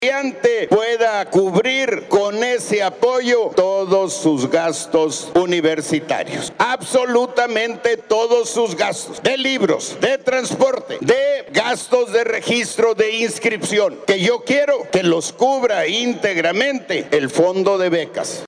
pueda cubrir con ese apoyo todos sus gastos universitarios, absolutamente todos sus gastos, de libros, de transporte, de gastos de registro, de inscripción, que yo quiero que los cubra íntegramente el fondo de becas.